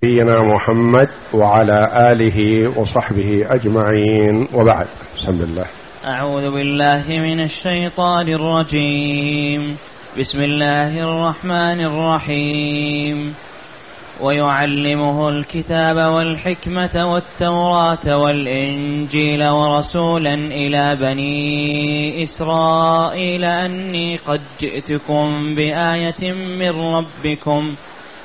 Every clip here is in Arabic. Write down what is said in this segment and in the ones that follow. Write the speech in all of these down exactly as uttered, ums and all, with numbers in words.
نبينا محمد وعلى آله وصحبه أجمعين، وبعد. بسم الله. أعوذ بالله من الشيطان الرجيم. بسم الله الرحمن الرحيم. ويعلمه الكتاب والحكمة والتوراة والإنجيل ورسولا إلى بني إسرائيل أني قد جئتكم بآية من ربكم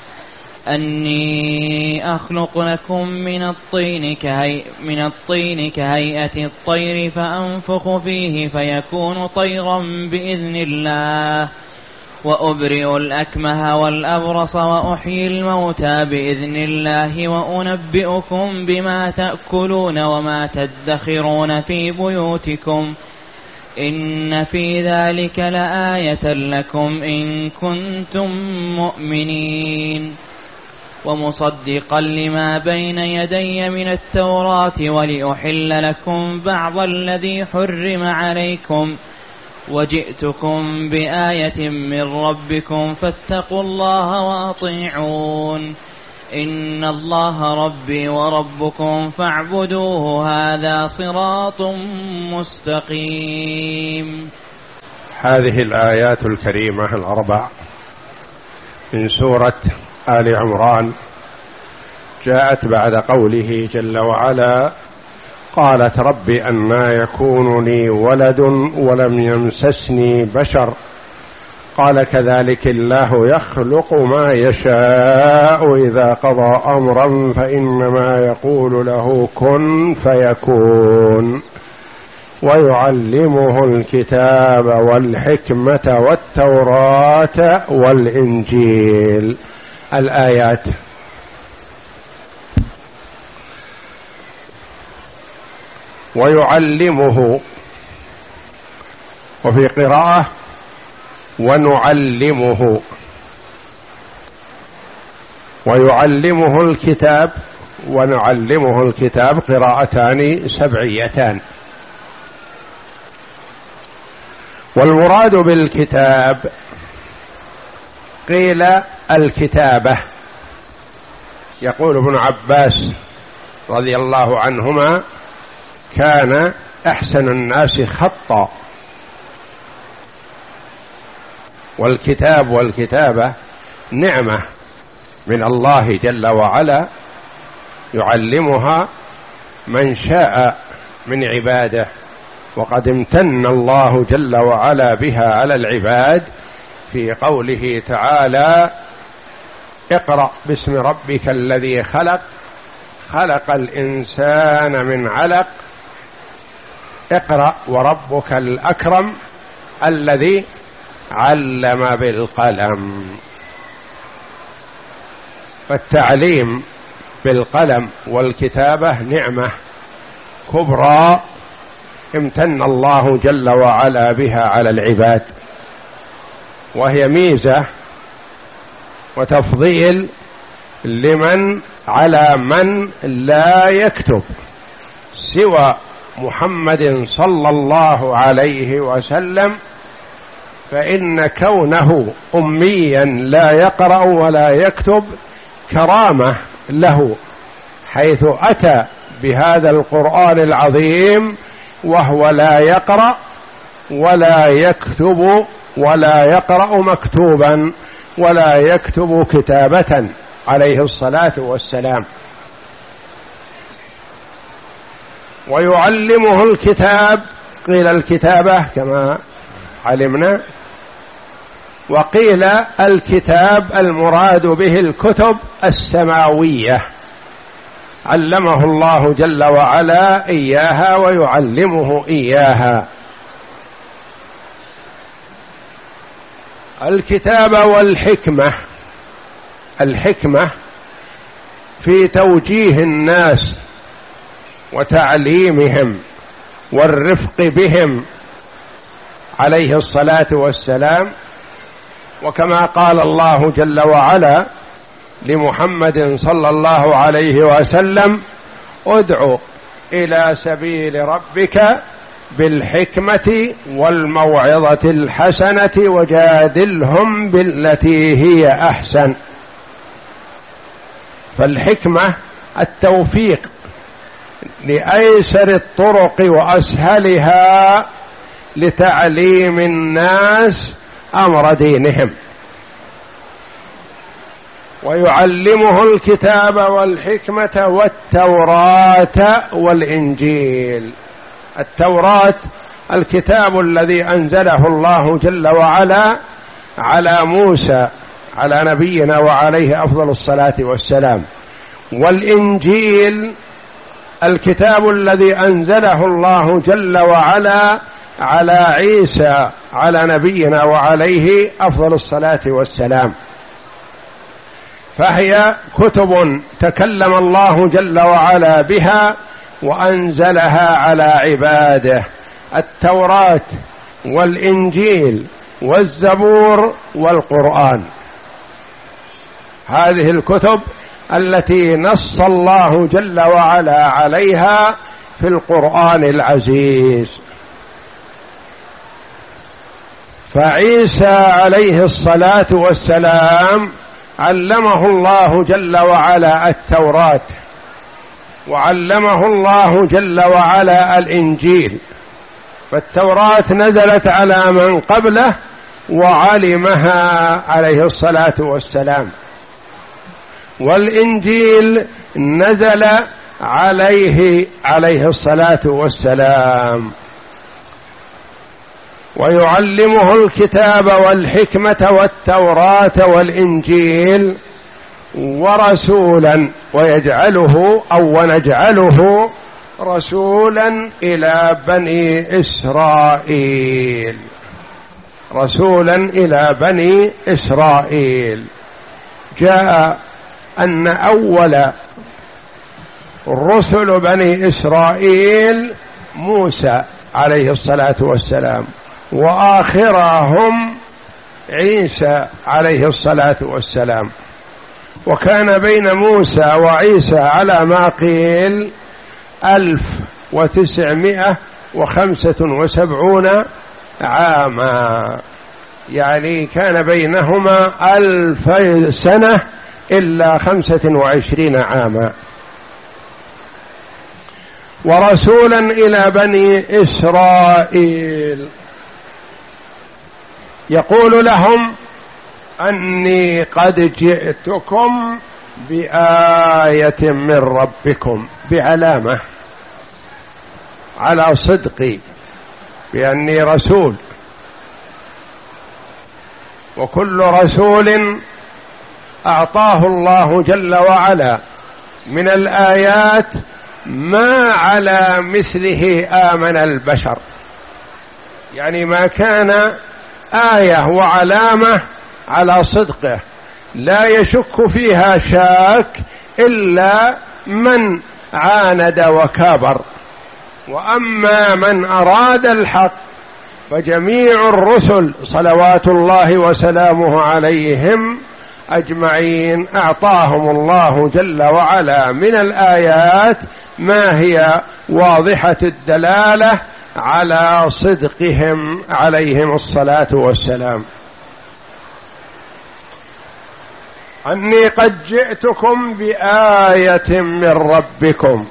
أني أخلق لكم من الطين كهي من الطين كهيئة الطير فأنفخ فيه فيكون طيرا بإذن الله وأبرئ الأكمه والأبرص وأحيي الموتى بإذن الله وأنبئكم بما تأكلون وما تدخرون في بيوتكم إن في ذلك لآية لكم إن كنتم مؤمنين ومصدقا لما بين يدي من التوراة ولأحل لكم بعض الذي حرم عليكم وجئتكم بآية من ربكم فاتقوا الله وأطيعون إن الله ربي وربكم فاعبدوه هذا صراط مستقيم. هذه الآيات الكريمة الأربع من سورة آل عمران جاءت بعد قوله جل وعلا: قالت رب أنى يكون لي ولد ولم يمسسني بشر قال كذلك الله يخلق ما يشاء إذا قضى أمرا فإنما يقول له كن فيكون ويعلمه الكتاب والحكمة والتوراة والإنجيل. الآيات. ويعلمه، وفي قراءة ونعلمه. ويعلمه الكتاب ونعلمه الكتاب قراءتان سبعيتان. والمراد بالكتاب قيل الكتابة. يقول ابن عباس رضي الله عنهما: كان أحسن الناس خطا. والكتاب والكتابة نعمة من الله جل وعلا يعلمها من شاء من عباده، وقد امتن الله جل وعلا بها على العباد في قوله تعالى: اقرأ باسم ربك الذي خلق خلق الإنسان من علق اقرأ وربك الأكرم الذي علم بالقلم. فالتعليم بالقلم والكتابة نعمة كبرى امتن الله جل وعلا بها على العباد، وهي ميزة وتفضيل لمن على من لا يكتب سوى محمد صلى الله عليه وسلم، فإن كونه أميا لا يقرأ ولا يكتب كرامة له، حيث أتى بهذا القرآن العظيم وهو لا يقرأ ولا يكتب ولا يقرأ مكتوبا ولا يكتب كتابة عليه الصلاة والسلام. ويعلمه الكتاب، قيل الكتابة كما علمنا، وقيل الكتاب المراد به الكتب السماوية، علمه الله جل وعلا إياها ويعلمه إياها. الكتاب والحكمة، الحكمة في توجيه الناس وتعليمهم والرفق بهم عليه الصلاة والسلام، وكما قال الله جل وعلا لمحمد صلى الله عليه وسلم: ادع إلى سبيل ربك بالحكمة والموعظة الحسنة وجادلهم بالتي هي أحسن. فالحكمة التوفيق لأيسر الطرق وأسهلها لتعليم الناس أمر دينهم، ويعلمه الكتاب والحكمة والتوراة والإنجيل. التوراة الكتاب الذي أنزله الله جل وعلا على موسى على نبينا وعليه أفضل الصلاة والسلام، والإنجيل الكتاب الذي أنزله الله جل وعلا على عيسى على نبينا وعليه أفضل الصلاة والسلام. فهي كتب تكلم الله جل وعلا بها وأنزلها على عباده، التوراة والإنجيل والزبور والقرآن. هذه الكتب التي نص الله جل وعلا عليها في القرآن العزيز. فعيسى عليه الصلاة والسلام علمه الله جل وعلا التوراة، وعلمه الله جل وعلا الإنجيل. فالتوراة نزلت على من قبله وعلمها عليه الصلاة والسلام، والإنجيل نزل عليه عليه الصلاة والسلام. ويعلمه الكتاب والحكمة والتوراة والإنجيل ورسولا، ويجعله أو ونجعله رسولا إلى بني إسرائيل، رسولا إلى بني إسرائيل. جاء أن أول رسل بني إسرائيل موسى عليه الصلاة والسلام، وآخرهم عيسى عليه الصلاة والسلام. وكان بين موسى وعيسى على ما قيل ألف وتسعمائة وخمسة وسبعون عاما، يعني كان بينهما ألف سنة إلا خمسة وعشرين عاما. ورسولا إلى بني إسرائيل يقول لهم أني قد جئتكم بآية من ربكم، بعلامة على صدقي بأني رسول. وكل رسول أعطاه الله جل وعلا من الآيات ما على مثله آمن البشر، يعني ما كان آية وعلامة على صدقه لا يشك فيها شاك إلا من عاند وكابر. وأما من أراد الحق فجميع الرسل صلوات الله وسلامه عليهم أجمعين أعطاهم الله جل وعلا من الآيات ما هي واضحة الدلالة على صدقهم عليهم الصلاة والسلام. أني قد جئتكم بآية من ربكم،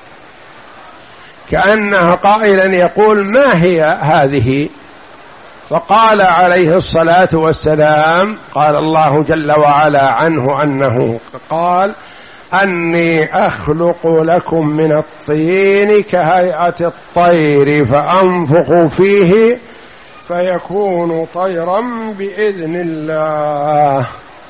كأنها قائلا يقول ما هي هذه؟ فقال عليه الصلاة والسلام، قال الله جل وعلا عنه أنه قال أني أخلق لكم من الطين كهيئة الطير فأنفخ فيه فيكون طيرا بإذن الله،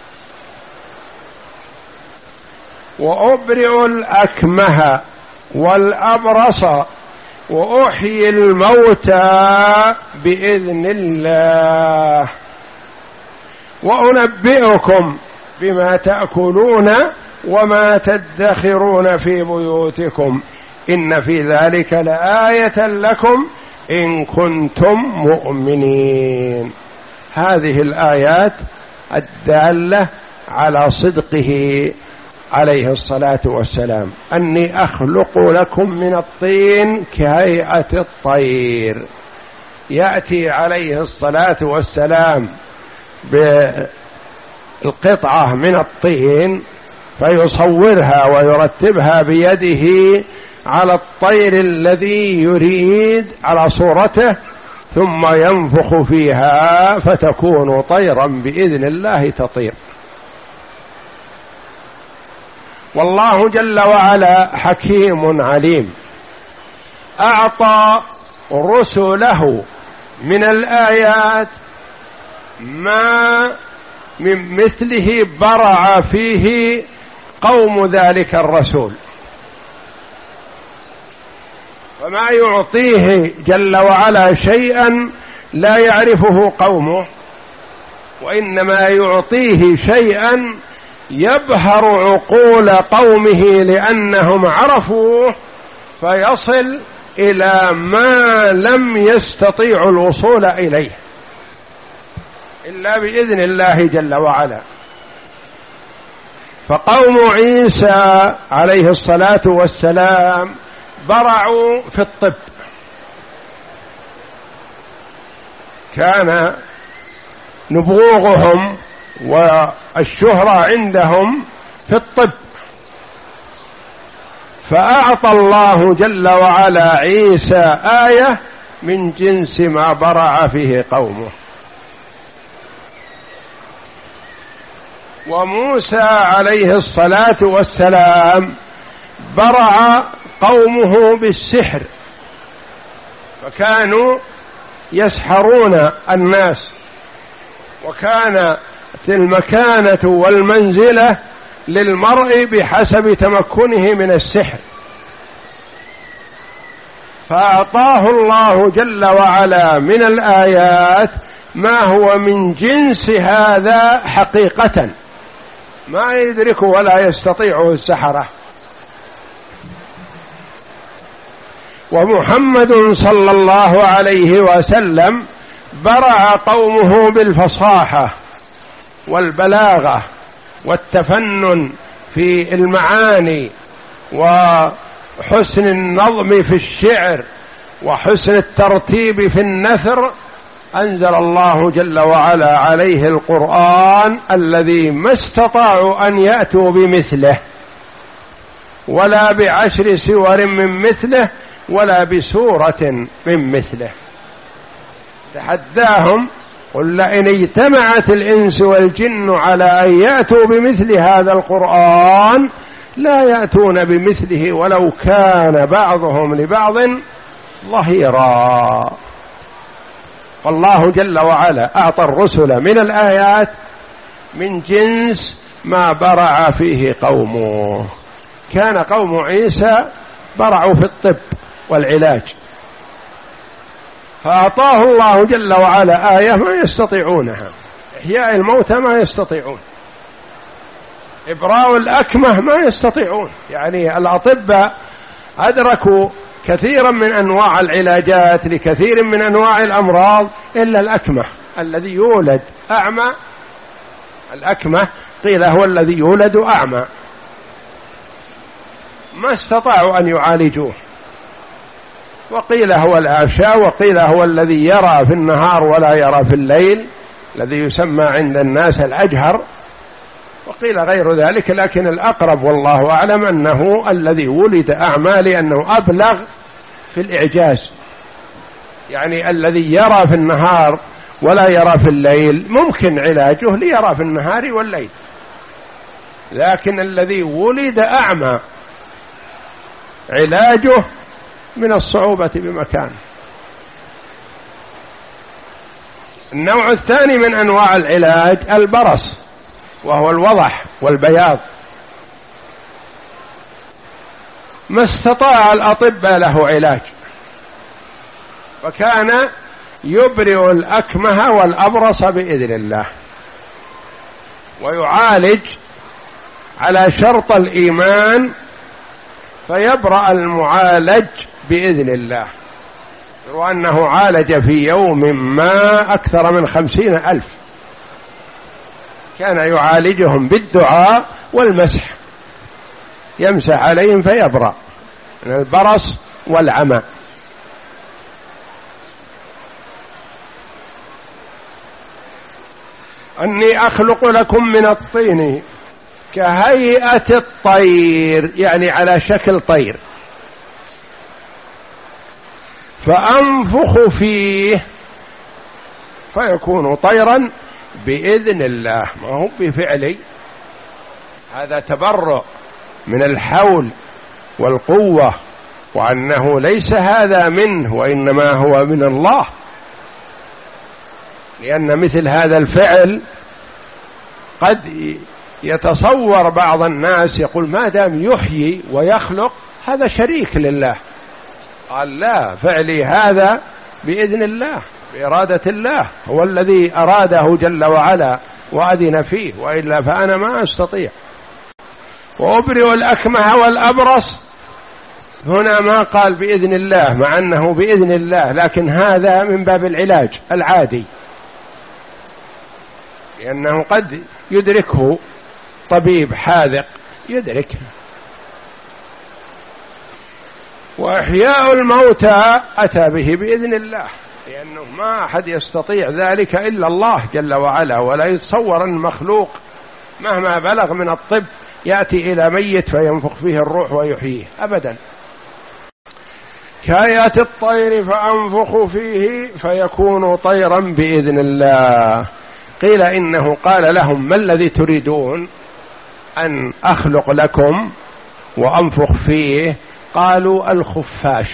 وأبرئ الأكمه والأبرص وأحيي الموتى بإذن الله، وأنبئكم بما تأكلون وما تدخرون في بيوتكم إن في ذلك لآية لكم إن كنتم مؤمنين. هذه الآيات الدالة على صدقه عليه الصلاة والسلام. أني أخلق لكم من الطين كهيئة الطير، يأتي عليه الصلاة والسلام بالقطعة من الطين فيصورها ويرتبها بيده على الطير الذي يريد على صورته، ثم ينفخ فيها فتكون طيرا بإذن الله تطير. والله جل وعلا حكيم عليم، أعطى رسله من الآيات ما من مثله برع فيه قوم ذلك الرسول، فما يعطيه جل وعلا شيئا لا يعرفه قومه، وإنما يعطيه شيئا يبهر عقول قومه لأنهم عرفوه، فيصل إلى ما لم يستطيعوا الوصول إليه إلا بإذن الله جل وعلا. فقوم عيسى عليه الصلاة والسلام برعوا في الطب، كان نبوغهم والشهرة عندهم في الطب، فأعطى الله جل وعلا عيسى آية من جنس ما برع فيه قومه. وموسى عليه الصلاة والسلام برع قومه بالسحر، فكانوا يسحرون الناس، وكانت المكانة والمنزلة للمرء بحسب تمكنه من السحر، فأعطاه الله جل وعلا من الآيات ما هو من جنس هذا حقيقة ما يدركه ولا يستطيعه السحرة. ومحمد صلى الله عليه وسلم برع قومه بالفصاحة والبلاغة والتفنن في المعاني وحسن النظم في الشعر وحسن الترتيب في النثر. أنزل الله جل وعلا عليه القرآن الذي ما استطاعوا أن يأتوا بمثله ولا بعشر سور من مثله ولا بسورة من مثله. تحداهم قل لئن اجتمعت الإنس والجن على أن يأتوا بمثل هذا القرآن لا يأتون بمثله ولو كان بعضهم لبعض ظهيرا. والله جل وعلا أعطى الرسل من الآيات من جنس ما برع فيه قومه. كان قوم عيسى برعوا في الطب والعلاج، فأعطاه الله جل وعلا آية ما يستطيعونها، إحياء الموتى ما يستطيعون، إبراء الأكمه ما يستطيعون. يعني الأطباء أدركوا كثيرا من أنواع العلاجات لكثير من أنواع الأمراض إلا الأكمه الذي يولد أعمى. الأكمه قيل هو الذي يولد أعمى، ما استطاعوا أن يعالجوه، وقيل هو الأعشى، وقيل هو الذي يرى في النهار ولا يرى في الليل الذي يسمى عند الناس الأجهر، وقيل غير ذلك، لكن الأقرب والله أعلم أنه الذي ولد أعمى لأنه أبلغ في الإعجاز. يعني الذي يرى في النهار ولا يرى في الليل ممكن علاجه ليرى في النهار والليل، لكن الذي ولد أعمى علاجه من الصعوبة بمكان. النوع الثاني من أنواع العلاج البرص، وهو الوضح والبياض. ما استطاع الأطباء له علاج، وكان يبرئ الأكمه والأبرص بإذن الله، ويعالج على شرط الإيمان فيبرأ المعالج بإذن الله. وأنه عالج في يوم ما أكثر من خمسين ألف، كان يعالجهم بالدعاء والمسح، يمسح عليهم فيبرأ من البرص والعمى. أني أخلق لكم من الطين كهيئة الطير يعني على شكل طير، فأنفخ فيه فيكون طيرا بإذن الله، ما هو بفعلي، هذا تبرؤ من الحول والقوة، وأنه ليس هذا منه وإنما هو من الله، لأن مثل هذا الفعل قد يتصور بعض الناس يقول ما دام يحيي ويخلق هذا شريك لله. قال لا، فعلي هذا بإذن الله بإرادة الله، هو الذي أراده جل وعلا وأذن فيه، وإلا فأنا ما أستطيع. وأبرئ الأكمه والأبرص، هنا ما قال بإذن الله مع أنه بإذن الله، لكن هذا من باب العلاج العادي، لأنه قد يدركه طبيب حاذق يدركه. وإحياء الموتى أتى به بإذن الله، لأنه ما أحد يستطيع ذلك إلا الله جل وعلا، ولا يتصور أن مخلوق مهما بلغ من الطب يأتي إلى ميت فينفخ فيه الروح ويحييه أبدا. كهيئة الطير فأنفخ فيه فيكون طيرا بإذن الله. قيل إنه قال لهم ما الذي تريدون أن أخلق لكم وأنفخ فيه؟ قالوا الخفاش.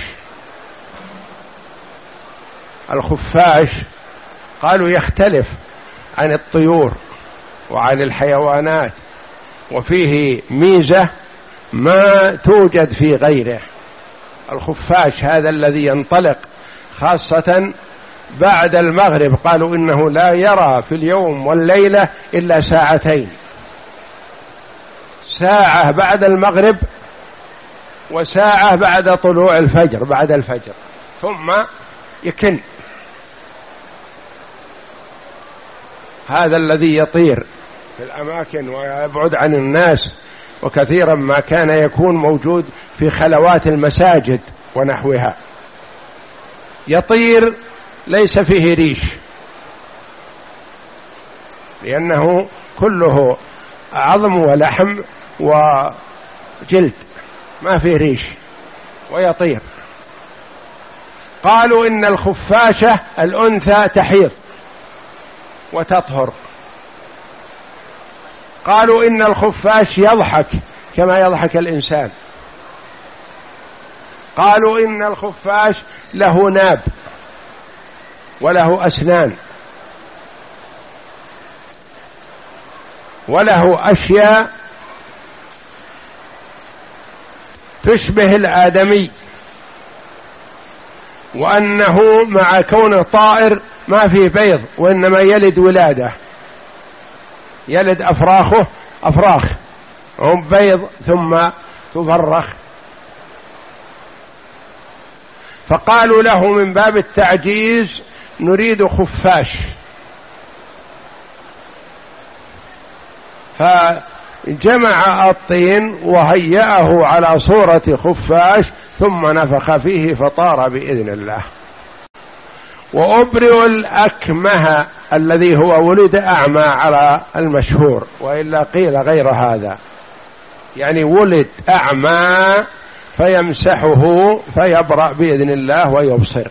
الخفاش قالوا يختلف عن الطيور وعن الحيوانات، وفيه ميزة ما توجد في غيره. الخفاش هذا الذي ينطلق خاصة بعد المغرب، قالوا إنه لا يرى في اليوم والليلة إلا ساعتين، ساعة بعد المغرب وساعة بعد طلوع الفجر بعد الفجر، ثم يكن. هذا الذي يطير في الأماكن ويبعد عن الناس، وكثيرا ما كان يكون موجود في خلوات المساجد ونحوها، يطير ليس فيه ريش، لأنه كله عظم ولحم وجلد ما فيه ريش ويطير. قالوا إن الخفاشة الأنثى تحيض وتطهر. قالوا إن الخفاش يضحك كما يضحك الإنسان. قالوا إن الخفاش له ناب وله أسنان وله أشياء تشبه الآدمي، وأنه مع كونه طائر ما فيه بيض وإنما يلد ولادة، يلد أفراخه أفراخ هم بيض ثم تفرخ. فقالوا له من باب التعجيز نريد خفاش، فجمع الطين وهيأه على صورة خفاش ثم نفخ فيه فطار بإذن الله. وأبرئ الأكمه الذي هو ولد أعمى على المشهور، وإلا قيل غير هذا، يعني ولد أعمى فيمسحه فيبرأ بإذن الله ويبصر.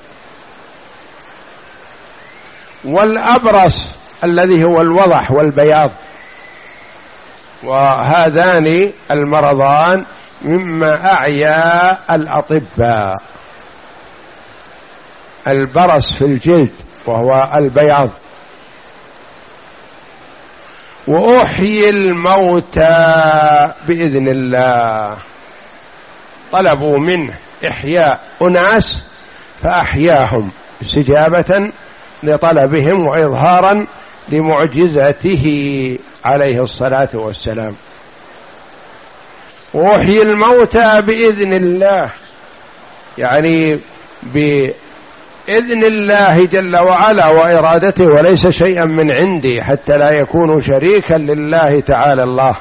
والأبرص الذي هو الوضح والبياض، وهذان المرضان مما أعيا الأطباء، البرص في الجلد وهو البياض. وأحيي الموتى بإذن الله، طلبوا منه إحياء أناس فأحياهم استجابة لطلبهم وإظهارا لمعجزته عليه الصلاة والسلام. وأحيي الموتى بإذن الله، يعني بإذن الله جل وعلا وإرادته، وليس شيئا من عندي حتى لا يكون شريكا لله تعالى الله.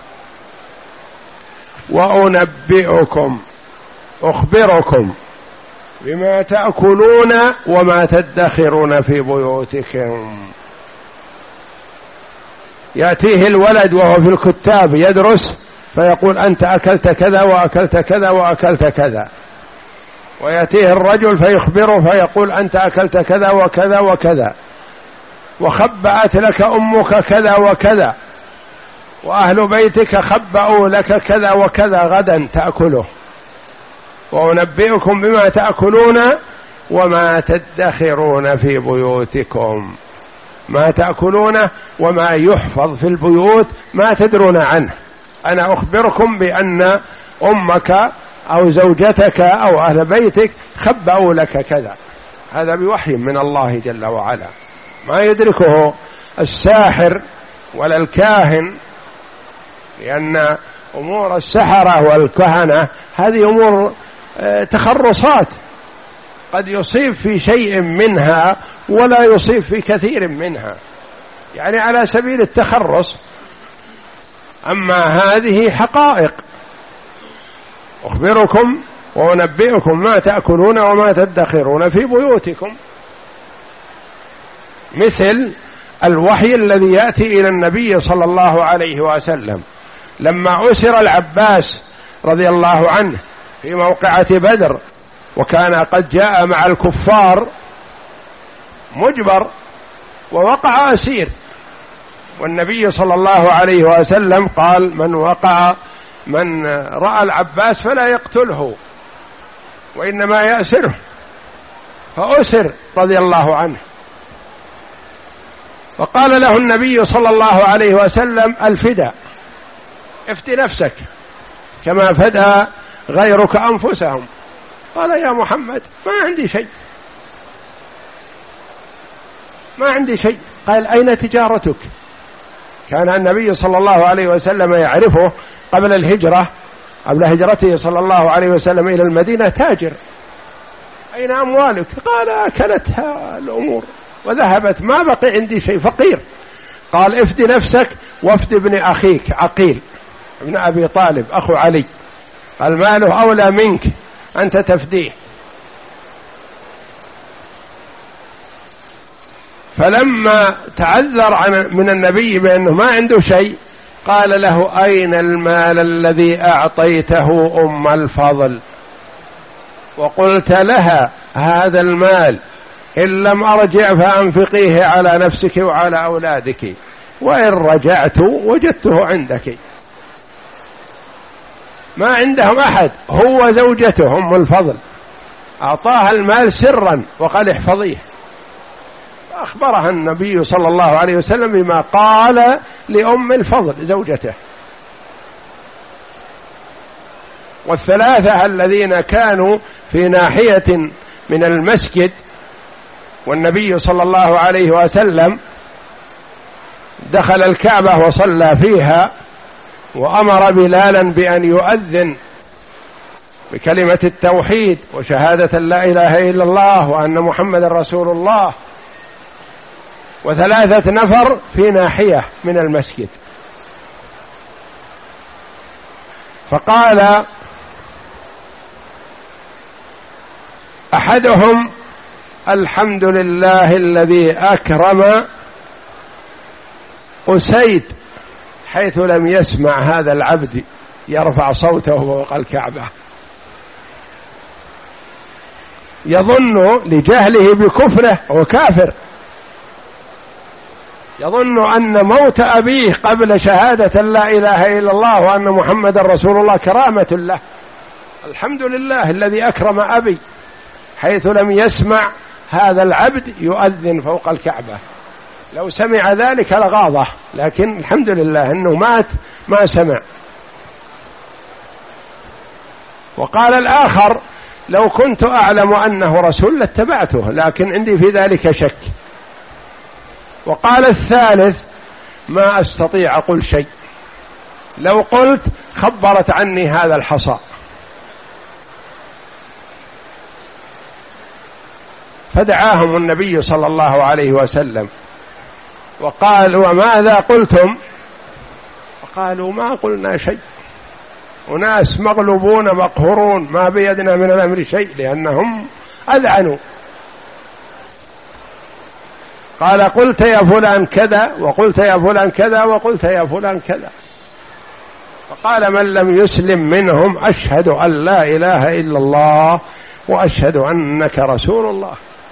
وأنبئكم أخبركم بما تأكلون وما تدخرون في بيوتكم، يأتيه الولد وهو في الكتاب يدرس فيقول أنت أكلت كذا وأكلت كذا وأكلت كذا، ويأتيه الرجل فيخبره فيقول أنت أكلت كذا وكذا وكذا، وخبأت لك أمك كذا وكذا، وأهل بيتك خبأوا لك كذا وكذا غدا تأكله، وأنبئكم بما تأكلون وما تدخرون في بيوتكم. ما تأكلون وما يحفظ في البيوت ما تدرون عنه، أنا أخبركم بأن أمك أو زوجتك أو أهل بيتك خبأوا لك كذا، هذا بوحي من الله جل وعلا، ما يدركه الساحر ولا الكاهن، لأن أمور السحرة والكهنة هذه أمور تخرصات، قد يصيب في شيء منها ولا يصيب في كثير منها، يعني على سبيل التخرص. أما هذه حقائق، أخبركم وأنبئكم ما تأكلون وما تدخرون في بيوتكم، مثل الوحي الذي يأتي إلى النبي صلى الله عليه وسلم لما أسر العباس رضي الله عنه في موقعة بدر، وكان قد جاء مع الكفار مجبر ووقع أسير، والنبي صلى الله عليه وسلم قال من وقع من رأى العباس فلا يقتله وإنما يأسره، فأسر رضي الله عنه، فقال له النبي صلى الله عليه وسلم الفداء، افدي نفسك كما فدى غيرك أنفسهم. قال يا محمد ما عندي شيء، ما عندي شيء. قال أين تجارتك؟ كان النبي صلى الله عليه وسلم يعرفه قبل الهجرة، قبل هجرته صلى الله عليه وسلم إلى المدينة تاجر. أين أموالك؟ قال أكلتها الأمور وذهبت، ما بقي عندي شيء، فقير. قال افدي نفسك وافد ابن أخيك عقيل ابن أبي طالب أخو علي، قال ماله أولى منك أنت تفديه. فلما تعذر عن من النبي بأنه ما عنده شيء قال له أين المال الذي أعطيته أم الفضل وقلت لها هذا المال إن لم أرجع فأنفقيه على نفسك وعلى أولادك، وإن رجعت وجدته عندك. ما عندهم أحد، هو زوجته أم الفضل أعطاها المال سرا وقال احفظيه، أخبرها النبي صلى الله عليه وسلم بما قال لأم الفضل زوجته. والثلاثة الذين كانوا في ناحية من المسجد والنبي صلى الله عليه وسلم دخل الكعبة وصلى فيها، وأمر بلالا بأن يؤذن بكلمة التوحيد وشهادة لا إله إلا الله وأن محمد رسول الله، وثلاثة نفر في ناحية من المسجد. فقال أحدهم الحمد لله الذي أكرم أسيد حيث لم يسمع هذا العبد يرفع صوته فوق الكعبة، يظن لجهله بكفره وكافر، يظن أن موت أبيه قبل شهادة لا إله إلا الله وأن محمد رسول الله كرامة له. الحمد لله الذي أكرم أبي حيث لم يسمع هذا العبد يؤذن فوق الكعبة، لو سمع ذلك لغاضه، لكن الحمد لله أنه مات ما سمع. وقال الآخر لو كنت أعلم أنه رسول لاتبعته لكن عندي في ذلك شك. وقال الثالث ما أستطيع أقول شيء، لو قلت خبرت عني هذا الحصى. فدعاهم النبي صلى الله عليه وسلم وقال وماذا قلتم؟ وقالوا ما قلنا شيء، وناس مغلوبون مقهورون ما بيدنا من الأمر شيء، لأنهم أذعنوا. قال قلت يا فلان كذا وقلت يا فلان كذا وقلت يا فلان كذا. فقال من لم يسلم منهم أشهد أن لا إله إلا الله وأشهد أنك رسول الله.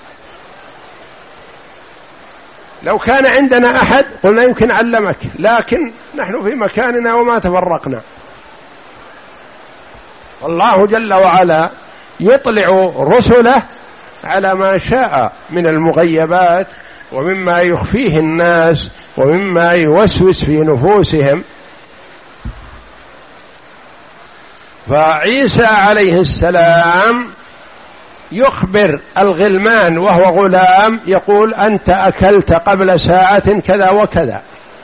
لو كان عندنا أحد قلنا يمكن علمك، لكن نحن في مكاننا وما تفرقنا. الله جل وعلا يطلع رسله على ما شاء من المغيبات ومما يخفيه الناس ومما يوسوس في نفوسهم. فعيسى عليه السلام يخبر الغلمان وهو غلام يقول أنت أكلت قبل ساعة كذا وكذا،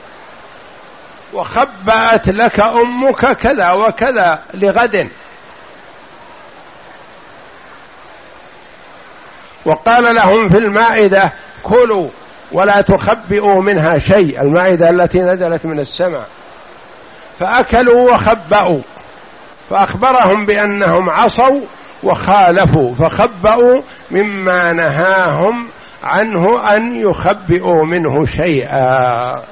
وخبأت لك أمك كذا وكذا لغد. وقال لهم في المائدة كلوا ولا تخبئوا منها شيء، المائدة التي نزلت من السماء، فأكلوا وخبأوا، فأخبرهم بأنهم عصوا وخالفوا فخبأوا مما نهاهم عنه أن يخبئوا منه شيئا.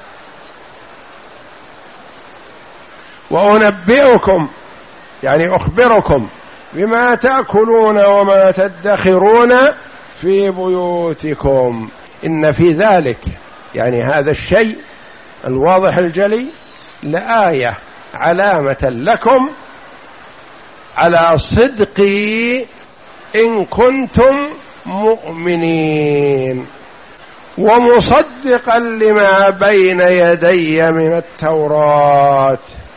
وأنبئكم يعني أخبركم بما تأكلون وما تدخرون في بيوتكم إن في ذلك يعني هذا الشيء الواضح الجلي لآية علامة لكم على صدقي إن كنتم مؤمنين ومصدقا لما بين يدي من التوراة.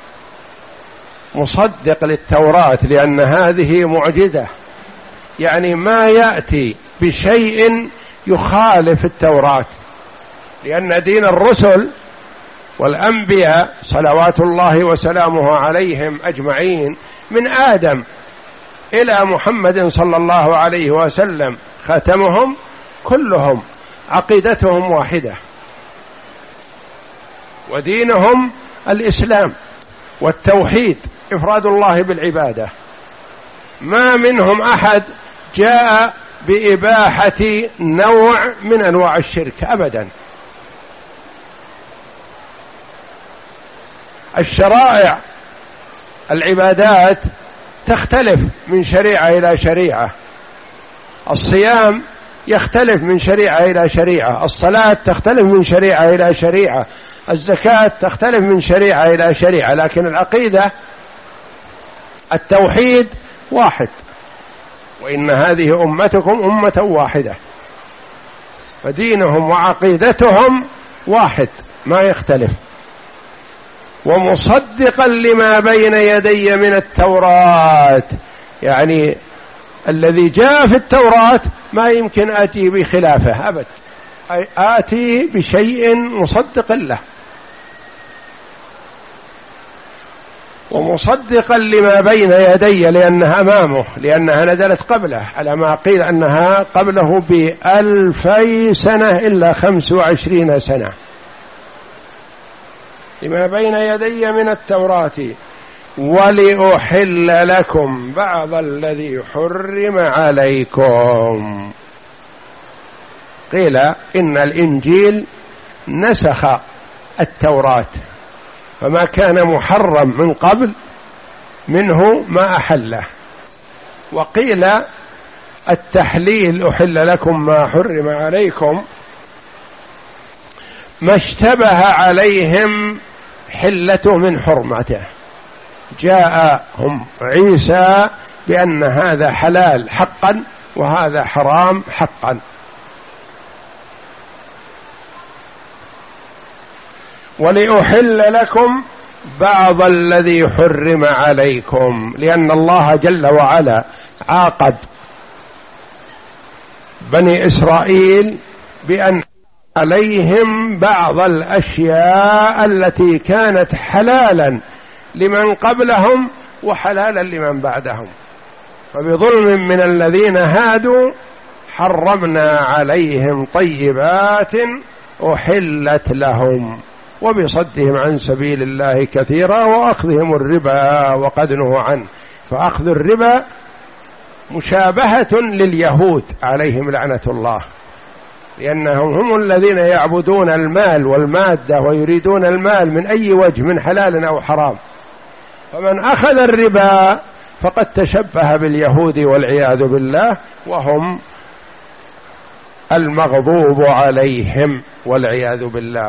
مصدق للتوراة لأن هذه معجزة، يعني ما يأتي بشيء يخالف التوراة، لأن دين الرسل والأنبياء صلوات الله وسلامه عليهم أجمعين من آدم إلى محمد صلى الله عليه وسلم خاتمهم كلهم عقيدتهم واحدة ودينهم الإسلام والتوحيد إفراد الله بالعبادة. ما منهم أحد جاء بإباحة نوع من أنواع الشرك أبدا. الشرائع العبادات تختلف من شريعة إلى شريعة، الصيام يختلف من شريعة إلى شريعة، الصلاة تختلف من شريعة إلى شريعة، الزكاة تختلف من شريعة إلى شريعة، لكن العقيدة التوحيد واحد، وإن هذه أمتكم أمة واحدة، فدينهم وعقيدتهم واحد ما يختلف. ومصدقا لما بين يدي من التوراة، يعني الذي جاء في التوراة ما يمكن آتي بخلافه أبد، أي آتي بشيء مصدق له. ومصدقا لما بين يدي لأنها أمامه، لأنها نزلت قبله، على ما قيل أنها قبله بألفي سنة إلا خمس وعشرين سنة. لما بين يدي من التوراة ولأحل لكم بعض الذي حرم عليكم. قيل إن الإنجيل نسخ التوراة، فما كان محرم من قبل منه ما أحله. وقيل التحليل أحل لكم ما حرم عليكم ما اشتبه عليهم حلته من حرمته، جاءهم عيسى بأن هذا حلال حقا وهذا حرام حقا. ولأحل لكم بعض الذي حرم عليكم، لأن الله جل وعلا عاقب بني إسرائيل بأن عليهم بعض الأشياء التي كانت حلالا لمن قبلهم وحلالا لمن بعدهم، فبظلم من الذين هادوا حرمنا عليهم طيبات أحلت لهم وبصدهم عن سبيل الله كثيرا وأخذهم الربا وقد نهوا عنه. فأخذ الربا مشابهة لليهود عليهم لعنة الله، لأنهم هم الذين يعبدون المال والمادة ويريدون المال من أي وجه، من حلال أو حرام. فمن أخذ الربا فقد تشبه باليهود والعياذ بالله، وهم المغضوب عليهم والعياذ بالله،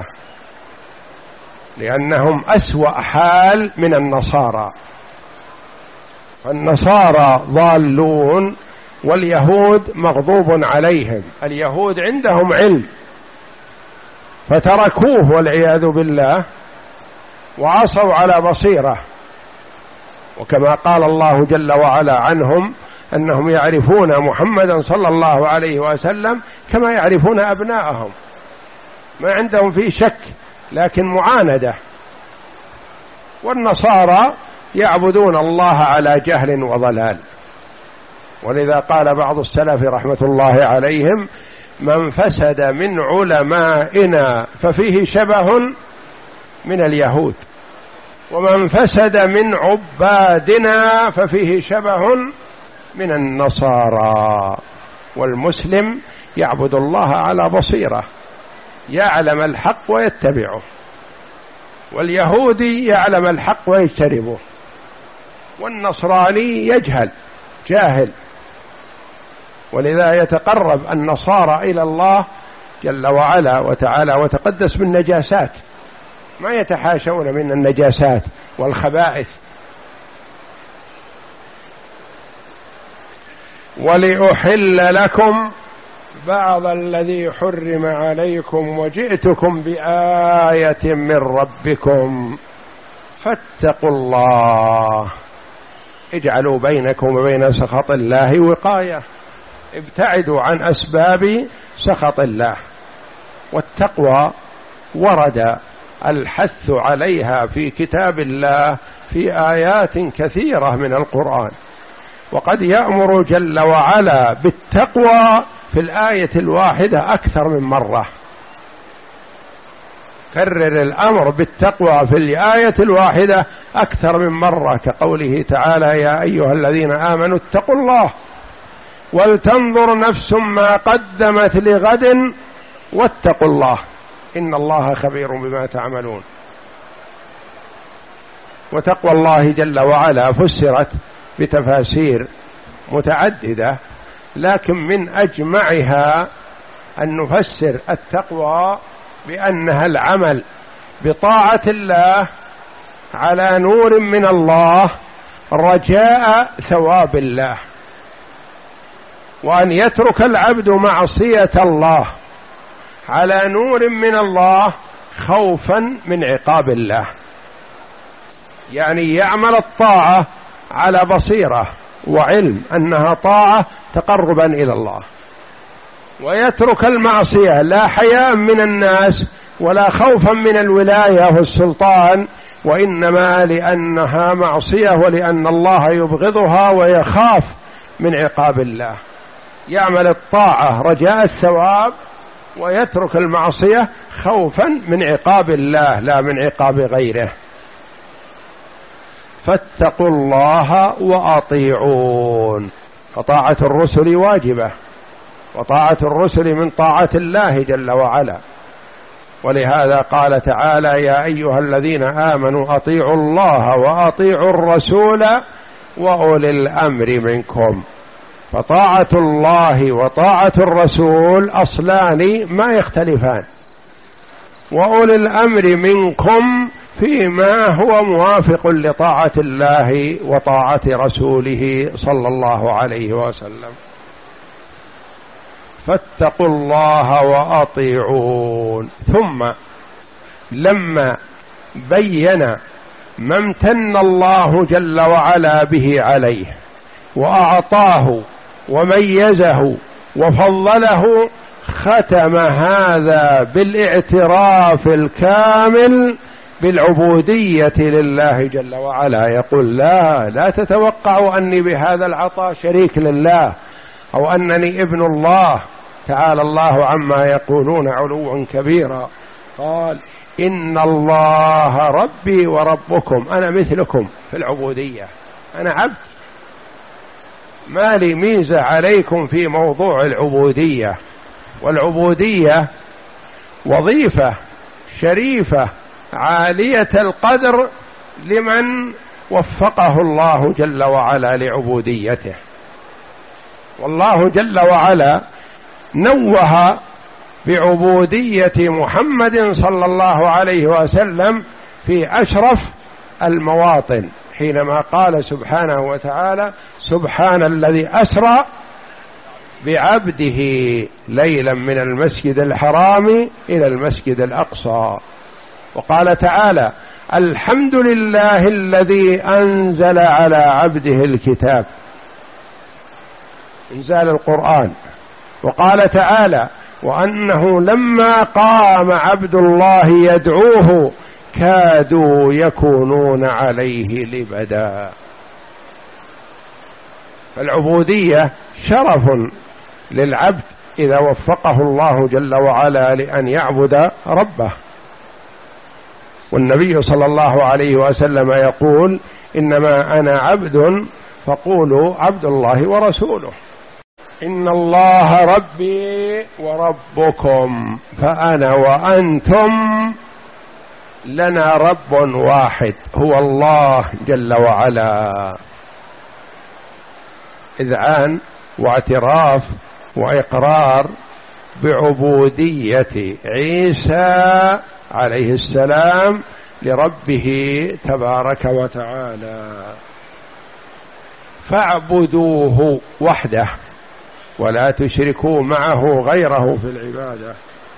لأنهم أسوأ حال من النصارى. النصارى ضالون واليهود مغضوب عليهم. اليهود عندهم علم فتركوه والعياذ بالله وعصوا على بصيرة، وكما قال الله جل وعلا عنهم أنهم يعرفون محمدا صلى الله عليه وسلم كما يعرفون أبناءهم، ما عندهم فيه شك لكن معاندة. والنصارى يعبدون الله على جهل وضلال، ولذا قال بعض السلف رحمة الله عليهم: من فسد من علمائنا ففيه شبه من اليهود، ومن فسد من عبادنا ففيه شبه من النصارى. والمسلم يعبد الله على بصيرة، يعلم الحق ويتبعه، واليهودي يعلم الحق ويجتنبه، والنصراني يجهل جاهل. ولذا يتقرب النصارى إلى الله جل وعلا وتعالى وتقدس من نجاسات، ما يتحاشون من النجاسات والخبائث. ولأحل لكم بعض الذي حرم عليكم وجئتكم بآية من ربكم فاتقوا الله. اجعلوا بينكم وبين سخط الله وقاية، ابتعدوا عن أسباب سخط الله. والتقوى ورد الحث عليها في كتاب الله في آيات كثيرة من القرآن، وقد يأمر جل وعلا بالتقوى في الآية الواحدة أكثر من مرة. كرر الأمر بالتقوى في الآية الواحدة أكثر من مرة، كقوله تعالى: يا أيها الذين آمنوا اتقوا الله ولتنظر نفس ما قدمت لغد واتقوا الله إن الله خبير بما تعملون. وتقوى الله جل وعلا فسرت بتفاسير متعددة، لكن من أجمعها أن نفسر التقوى بأنها العمل بطاعة الله على نور من الله رجاء ثواب الله، وأن يترك العبد معصية الله على نور من الله خوفا من عقاب الله. يعني يعمل الطاعة على بصيرة وعلم أنها طاعة تقربا إلى الله، ويترك المعصية لا حياء من الناس ولا خوفا من الولاية والسلطان، وإنما لأنها معصية ولأن الله يبغضها ويخاف من عقاب الله. يعمل الطاعة رجاء الثواب ويترك المعصية خوفا من عقاب الله لا من عقاب غيره. فاتقوا الله وأطيعون. فطاعة الرسل واجبة، وطاعة الرسل من طاعة الله جل وعلا، ولهذا قال تعالى: يا أيها الذين آمنوا أطيعوا الله وأطيعوا الرسول وأولي الأمر منكم. فطاعة الله وطاعة الرسول أصلان ما يختلفان، وأولي الأمر منكم فيما هو موافق لطاعة الله وطاعة رسوله صلى الله عليه وسلم. فاتقوا الله وأطيعون. ثم لما بين ما امتن الله جل وعلا به عليه وأعطاه وميزه وفضله، ختم هذا بالاعتراف الكامل بالعبودية لله جل وعلا. يقول: لا لا تتوقعوا أني بهذا العطاء شريك لله أو أنني ابن الله، تعالى الله عما يقولون علوا كبيرا. قال: إن الله ربي وربكم، أنا مثلكم في العبودية، أنا عبد، ما لي ميزة عليكم في موضوع العبودية، والعبودية وظيفة شريفة عالية القدر لمن وفقه الله جل وعلا لعبوديته. والله جل وعلا نوه بعبودية محمد صلى الله عليه وسلم في أشرف المواطن حينما قال سبحانه وتعالى: سبحان الذي أسرى بعبده ليلا من المسجد الحرام إلى المسجد الأقصى. وقال تعالى: الحمد لله الذي أنزل على عبده الكتاب، إنزال القرآن. وقال تعالى: وأنه لما قام عبد الله يدعوه كادوا يكونون عليه لبدا. فالعبودية شرف للعبد إذا وفقه الله جل وعلا لأن يعبد ربه. والنبي صلى الله عليه وسلم يقول: إنما أنا عبد فقولوا عبد الله ورسوله. إن الله ربي وربكم فأنا وأنتم لنا رب واحد هو الله جل وعلا. إذعان واعتراف وإقرار بعبودية عيسى عليه السلام لربه تبارك وتعالى. فاعبدوه وحده ولا تشركوا معه غيره في العبادة،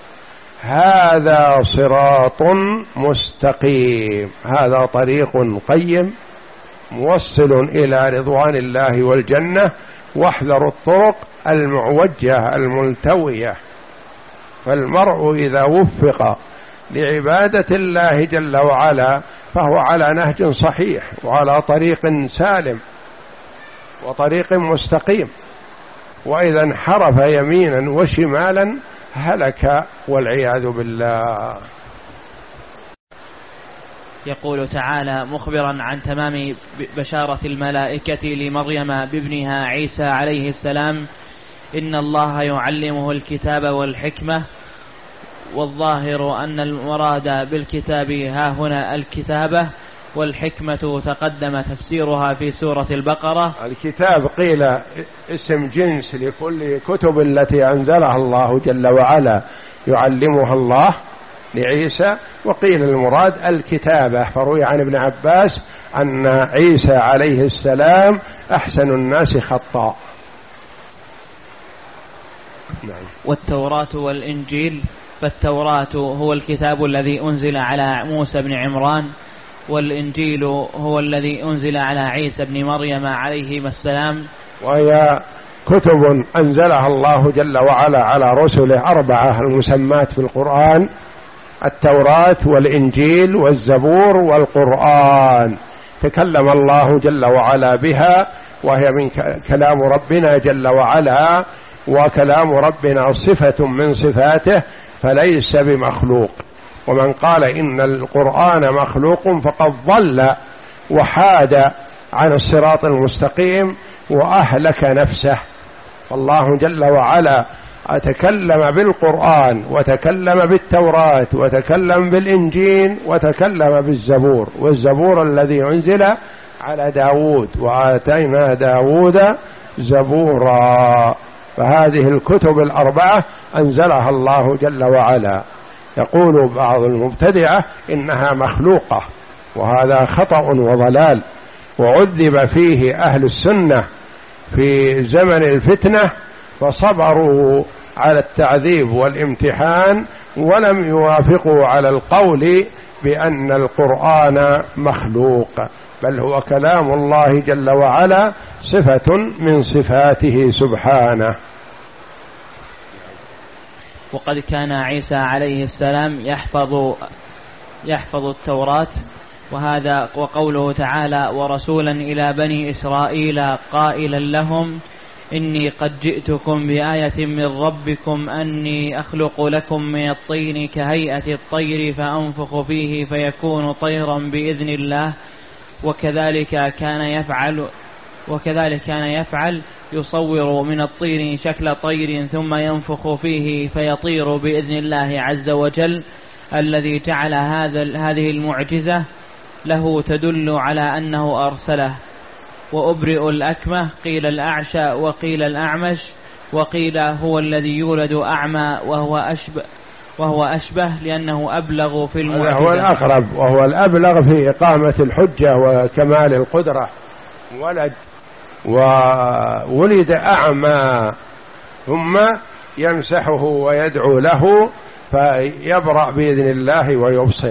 هذا صراط مستقيم، هذا طريق قيم موصل إلى رضوان الله والجنة. واحذروا الطرق المعوجة الملتوية. فالمرء إذا وفق لعبادة الله جل وعلا فهو على نهج صحيح وعلى طريق سالم وطريق مستقيم، وإذا انحرف يمينا وشمالا هلك والعياذ بالله. يقول تعالى مخبرا عن تمام بشارة الملائكة لمريم بابنها عيسى عليه السلام: إن الله يعلمه الكتاب والحكمة. والظاهر أن المراد بالكتاب ها هنا الكتابة، والحكمة تقدم تفسيرها في سورة البقرة. الكتاب قيل اسم جنس لكل كتب التي أنزلها الله جل وعلا يعلمها الله لعيسى، وقيل المراد الكتابة. فروي عن ابن عباس أن عيسى عليه السلام أحسن الناس خطا. والتوراة والإنجيل، فالتوراة هو الكتاب الذي أنزل على موسى بن عمران، والإنجيل هو الذي أنزل على عيسى بن مريم عليهما السلام. وهي كتب أنزلها الله جل وعلا على رسله أربعة المسمات في القرآن: التوراة والإنجيل والزبور والقرآن. تكلم الله جل وعلا بها، وهي من كلام ربنا جل وعلا، وكلام ربنا صفة من صفاته فليس بمخلوق. ومن قال إن القرآن مخلوق فقد ضل وحاد عن الصراط المستقيم وأهلك نفسه. فالله جل وعلا تكلم بالقرآن وتكلم بالتوراة وتكلم بالإنجيل وتكلم بالزبور، والزبور الذي أنزل على داود: وآتينا داود زبورا. فهذه الكتب الأربعة أنزلها الله جل وعلا. يقول بعض المبتدعة إنها مخلوقة، وهذا خطأ وضلال، وعذب فيه أهل السنة في زمن الفتنة فصبروا على التعذيب والامتحان ولم يوافقوا على القول بأن القرآن مخلوق، بل هو كلام الله جل وعلا صفة من صفاته سبحانه. وقد كان عيسى عليه السلام يحفظ يحفظ التوراة، وهذا وقوله تعالى: ورسولا إلى بني إسرائيل قائلا لهم إني قد جئتكم بآية من ربكم أني أخلق لكم من الطين كهيئة الطير فأنفخ فيه فيكون طيرا بإذن الله. وكذلك كان يفعل وكذلك كان يفعل يصور من الطين شكل طير ثم ينفخ فيه فيطير بإذن الله عز وجل الذي جعل هذا هذه المعجزة له تدل على أنه أرسله. وأبرئ الأكمه قيل الأعشى وقيل الأعمش وقيل هو الذي يولد أعمى وهو أشبه وهو أشبه لأنه أبلغ في المعجزة. هو الأقرب وهو الأبلغ في إقامة الحجة وكمال القدرة. ولد وولد أعمى ثم يمسحه ويدعو له فيبرأ بإذن الله ويبصر.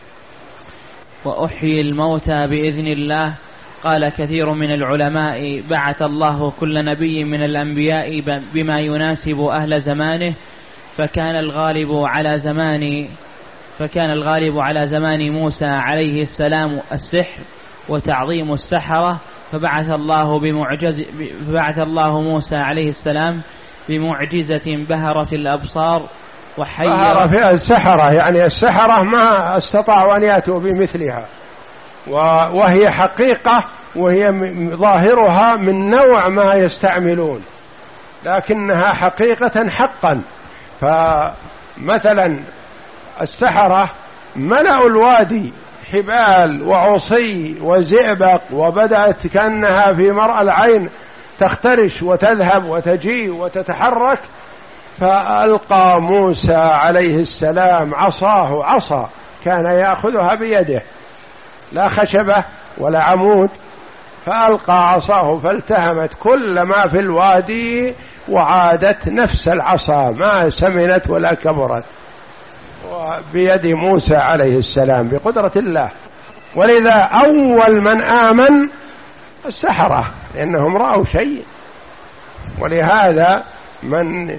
وأحيي الموتى بإذن الله. قال كثير من العلماء بعث الله كل نبي من الأنبياء بما يناسب أهل زمانه، فكان الغالب على زمان فكان الغالب على زمان موسى عليه السلام السحر وتعظيم السحرة، فبعث الله بمعجز فبعث الله موسى عليه السلام بمعجزة بهرت الأبصار وحيرت بهر فيها السحرة، يعني السحرة ما استطاعوا أن يأتوا بمثلها، وهي حقيقة وهي ظاهرها من نوع ما يستعملون، لكنها حقيقة حقا. فمثلا السحرة ملأوا الوادي حبال وعصي وزئبق، وبدأت كأنها في مرأى العين تخترش وتذهب وتجي وتتحرك. فألقى موسى عليه السلام عصاه، عصا كان يأخذها بيده لا خشبة ولا عمود، فألقى عصاه فالتهمت كل ما في الوادي وعادت نفس العصا ما سمنت ولا كبرت، بيد موسى عليه السلام بقدرة الله. ولذا أول من آمن السحرة لأنهم رأوا شيء. ولهذا من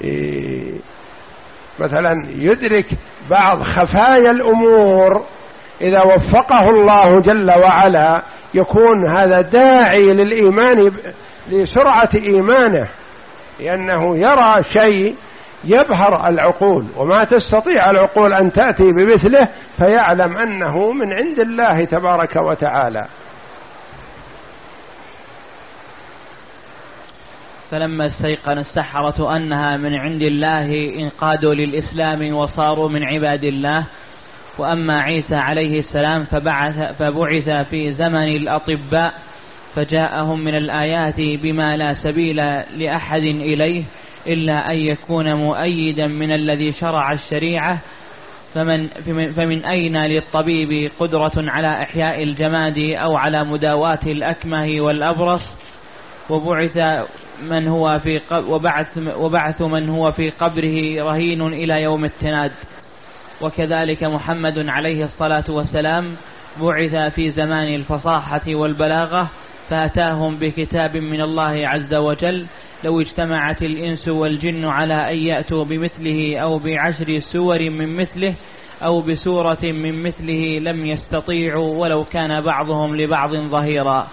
مثلا يدرك بعض خفايا الأمور إذا وفقه الله جل وعلا يكون هذا داعي للإيمان لسرعة إيمانه، لأنه يرى شيء يبهر العقول وما تستطيع العقول أن تأتي بمثله، فيعلم أنه من عند الله تبارك وتعالى. فلما استيقن السحرة أنها من عند الله انقادوا للإسلام وصاروا من عباد الله. وأما عيسى عليه السلام فبعث, فبعث في زمن الأطباء، فجاءهم من الآيات بما لا سبيل لأحد إليه إلا أن يكون مؤيدا من الذي شرع الشريعة. فمن, فمن أين للطبيب قدرة على إحياء الجماد أو على مداواة الأكمه والأبرص؟ وبعث من هو في وبعث, وبعث من هو في قبره رهين إلى يوم التناد. وكذلك محمد عليه الصلاة والسلام بعث في زمان الفصاحة والبلاغة، فأتاهم بكتاب من الله عز وجل لو اجتمعت الإنس والجن على أن يأتوا بمثله أو بعشر سور من مثله أو بسورة من مثله لم يستطيعوا ولو كان بعضهم لبعض ظهيرا.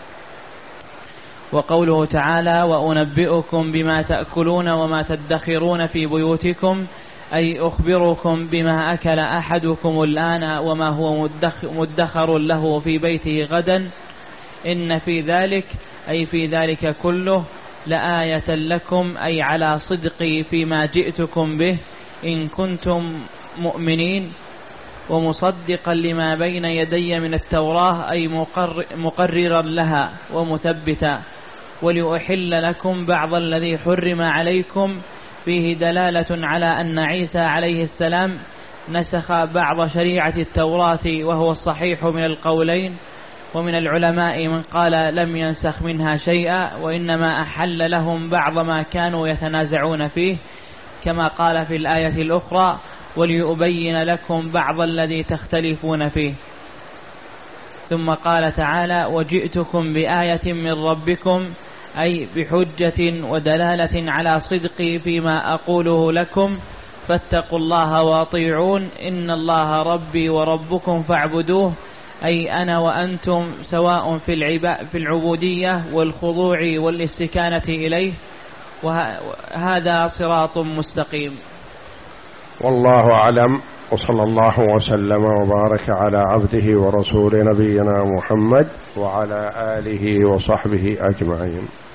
وقوله تعالى وأنبئكم بما تأكلون وما تدخرون في بيوتكم، أي أخبركم بما أكل أحدكم الآن وما هو مدخر له في بيته غدا، إن في ذلك أي في ذلك كله لآية لكم، أي على صدقي فيما جئتكم به إن كنتم مؤمنين، ومصدقا لما بين يدي من التوراة، أي مقرر مقررا لها ومثبتا، ولأحل لكم بعض الذي حرم عليكم، فيه دلالة على أن عيسى عليه السلام نسخ بعض شريعة التوراة وهو الصحيح من القولين. ومن العلماء من قال لم ينسخ منها شيئا وإنما أحل لهم بعض ما كانوا يتنازعون فيه، كما قال في الآية الأخرى وليبين لكم بعض الذي تختلفون فيه. ثم قال تعالى وجئتكم بآية من ربكم، أي بحجة ودلالة على صدقي فيما أقوله لكم، فاتقوا الله واطيعون إن الله ربي وربكم فاعبدوه، أي أنا وأنتم سواء في في العبودية والخضوع والاستكانة إليه، وهذا صراط مستقيم. والله أعلم، وصلى الله وسلم وبارك على عبده ورسول نبينا محمد وعلى آله وصحبه أجمعين.